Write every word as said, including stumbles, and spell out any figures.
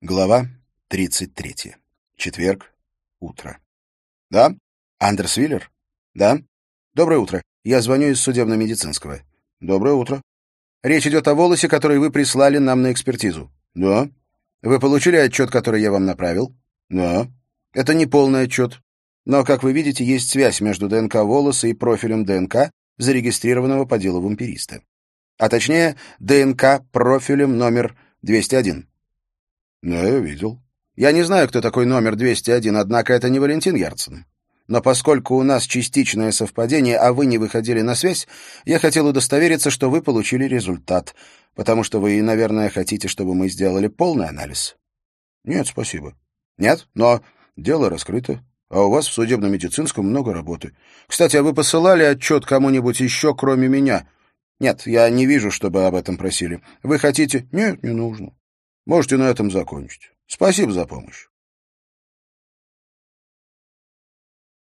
Глава тридцать третья. Четверг. Утро. Да? Андерс Виллер? Да? Доброе утро. Я звоню из судебно-медицинского. Доброе утро. Речь идет о волосе, который вы прислали нам на экспертизу. Да. Вы получили отчет, который я вам направил? Да. Это не полный отчет. Но, как вы видите, есть связь между ДНК волоса и профилем ДНК, зарегистрированного по делу вампириста. А точнее, ДНК профилем номер двести один. Да, я видел. Я не знаю, кто такой номер двести один, однако это не Валентин Ярцен. Но поскольку у нас частичное совпадение, а вы не выходили на связь, я хотел удостовериться, что вы получили результат, потому что вы, наверное, хотите, чтобы мы сделали полный анализ. Нет, спасибо. Нет, но дело раскрыто, а у вас в судебно-медицинском много работы. Кстати, а вы посылали отчет кому-нибудь еще, кроме меня? Нет, я не вижу, чтобы об этом просили. Вы хотите? Нет, не нужно. Можете на этом закончить. Спасибо за помощь.